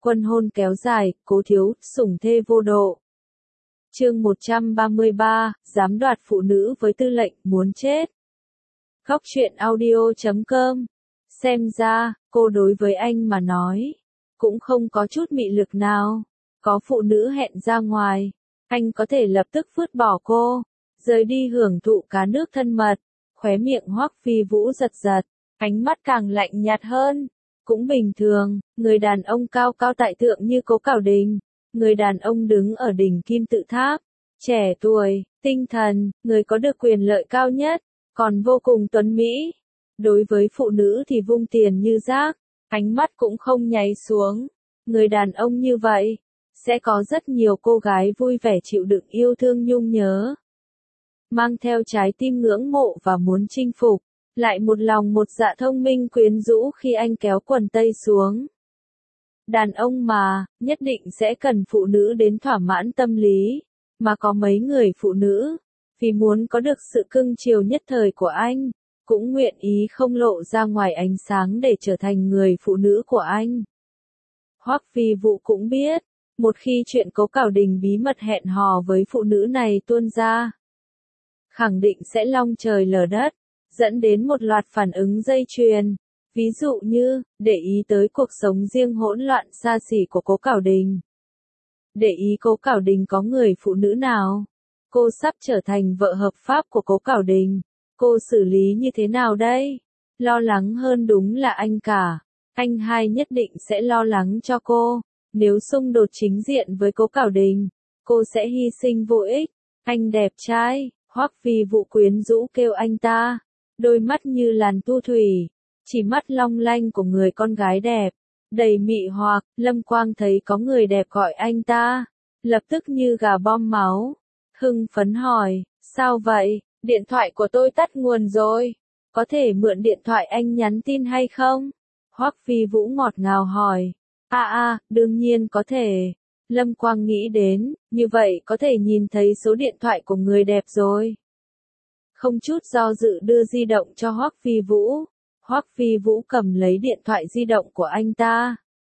Quân hôn kéo dài, Cố Thiếu, sủng thê vô độ. Chương 133, dám đoạt phụ nữ với tư lệnh, muốn chết. Góc truyện audio.com. Xem ra, cô đối với anh mà nói, cũng không có chút mị lực nào. Có phụ nữ hẹn ra ngoài, anh có thể lập tức vứt bỏ cô, rời đi hưởng thụ cá nước thân mật. Khóe miệng Hoắc Phi Vũ giật giật, ánh mắt càng lạnh nhạt hơn. Cũng bình thường, người đàn ông cao cao tại thượng như Cố Cảo Đình, người đàn ông đứng ở đỉnh kim tự tháp, trẻ tuổi, tinh thần, người có được quyền lợi cao nhất, còn vô cùng tuấn mỹ. Đối với phụ nữ thì vung tiền như rác, ánh mắt cũng không nháy xuống. Người đàn ông như vậy, sẽ có rất nhiều cô gái vui vẻ chịu đựng yêu thương nhung nhớ, mang theo trái tim ngưỡng mộ và muốn chinh phục, lại một lòng một dạ thông minh quyến rũ khi anh kéo quần tây xuống. Đàn ông mà, nhất định sẽ cần phụ nữ đến thỏa mãn tâm lý, mà có mấy người phụ nữ, vì muốn có được sự cưng chiều nhất thời của anh, cũng nguyện ý không lộ ra ngoài ánh sáng để trở thành người phụ nữ của anh. Hoắc Phi Vũ cũng biết, một khi chuyện Cố Cảo Đình bí mật hẹn hò với phụ nữ này tuôn ra, khẳng định sẽ long trời lở đất, dẫn đến một loạt phản ứng dây chuyền. Ví dụ như, để ý tới cuộc sống riêng hỗn loạn xa xỉ của Cố Cảo Đình. Để ý Cố Cảo Đình có người phụ nữ nào. Cô sắp trở thành vợ hợp pháp của Cố Cảo Đình. Cô xử lý như thế nào đây? Lo lắng hơn đúng là anh cả. Anh hai nhất định sẽ lo lắng cho cô. Nếu xung đột chính diện với Cố Cảo Đình, cô sẽ hy sinh vô ích. Anh đẹp trai, Hoắc Phi Vũ quyến rũ kêu anh ta. Đôi mắt như làn thu thủy, chỉ mắt long lanh của người con gái đẹp, đầy mị hoặc. Lâm Quang thấy có người đẹp gọi anh ta, lập tức như gà bom máu, hưng phấn hỏi, sao vậy, điện thoại của tôi tắt nguồn rồi, có thể mượn điện thoại anh nhắn tin hay không? Hoắc Phi Vũ ngọt ngào hỏi, đương nhiên có thể. Lâm Quang nghĩ đến, như vậy có thể nhìn thấy số điện thoại của người đẹp rồi. Không chút do dự đưa di động cho Hoắc Phi Vũ. Hoắc Phi Vũ cầm lấy điện thoại di động của anh ta.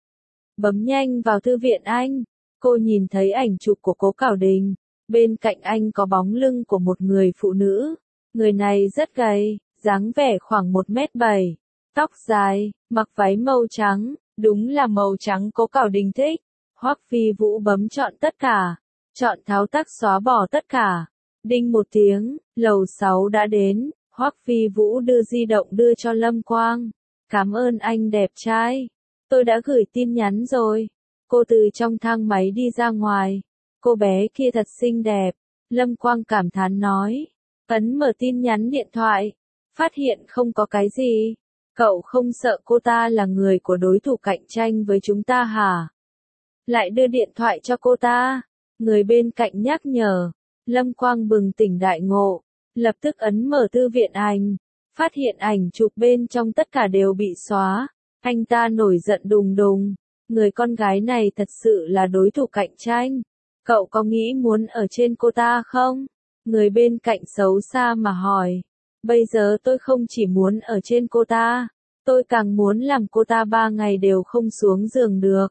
Bấm nhanh vào thư viện anh. Cô nhìn thấy ảnh chụp của Cố Cảo Đình. Bên cạnh anh có bóng lưng của một người phụ nữ. Người này rất gầy, dáng vẻ khoảng 1m7. Tóc dài, mặc váy màu trắng. Đúng là màu trắng Cố Cảo Đình thích. Hoắc Phi Vũ bấm chọn tất cả. Chọn thao tác xóa bỏ tất cả. Đinh một tiếng, lầu 6 đã đến. Hoắc Phi Vũ đưa di động đưa cho Lâm Quang. Cảm ơn anh đẹp trai. Tôi đã gửi tin nhắn rồi. Cô từ trong thang máy đi ra ngoài. Cô bé kia thật xinh đẹp. Lâm Quang cảm thán nói. Ấn mở tin nhắn điện thoại. Phát hiện không có cái gì. Cậu không sợ cô ta là người của đối thủ cạnh tranh với chúng ta hả? Lại đưa điện thoại cho cô ta. Người bên cạnh nhắc nhở. Lâm Quang bừng tỉnh đại ngộ. Lập tức ấn mở thư viện ảnh, phát hiện ảnh chụp bên trong tất cả đều bị xóa. Anh ta nổi giận đùng đùng. Người con gái này thật sự là đối thủ cạnh tranh. Cậu có nghĩ muốn ở trên cô ta không? Người bên cạnh xấu xa mà hỏi. Bây giờ tôi không chỉ muốn ở trên cô ta, tôi càng muốn làm cô ta 3 ngày đều không xuống giường được.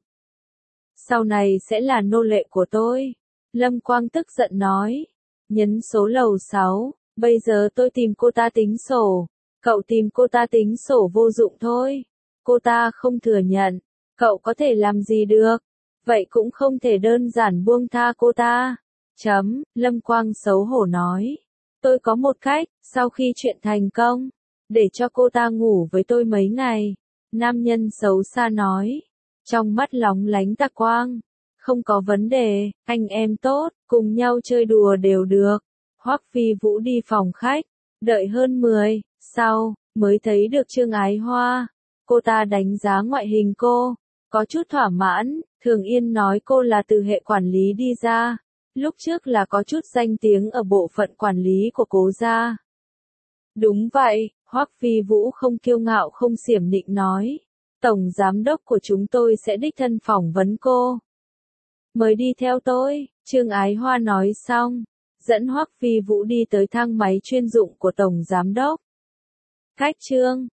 Sau này sẽ là nô lệ của tôi. Lâm Quang tức giận nói. Nhấn số lầu 6. Bây giờ tôi tìm cô ta tính sổ. Cậu tìm cô ta tính sổ vô dụng thôi. Cô ta không thừa nhận. Cậu có thể làm gì được? Vậy cũng không thể đơn giản buông tha cô ta. Lâm Quang xấu hổ nói. Tôi có một cách, sau khi chuyện thành công, để cho cô ta ngủ với tôi mấy ngày. Nam nhân xấu xa nói. Trong mắt lóng lánh tà quang. Không có vấn đề, anh em tốt, cùng nhau chơi đùa đều được. Hoắc Phi Vũ đi phòng khách, đợi hơn 10 sau, mới thấy được Trương Ái Hoa. Cô ta đánh giá ngoại hình cô, có chút thỏa mãn. Thường Yên nói cô là từ hệ quản lý đi ra, lúc trước là có chút danh tiếng ở bộ phận quản lý của Cố gia. Đúng vậy, Hoắc Phi Vũ không kiêu ngạo không xiểm nịnh nói. Tổng giám đốc của chúng tôi sẽ đích thân phỏng vấn cô. Mời đi theo tôi, Trương Ái Hoa nói xong, dẫn Hoắc Phi Vũ đi tới thang máy chuyên dụng của Tổng Giám đốc. Cách Trương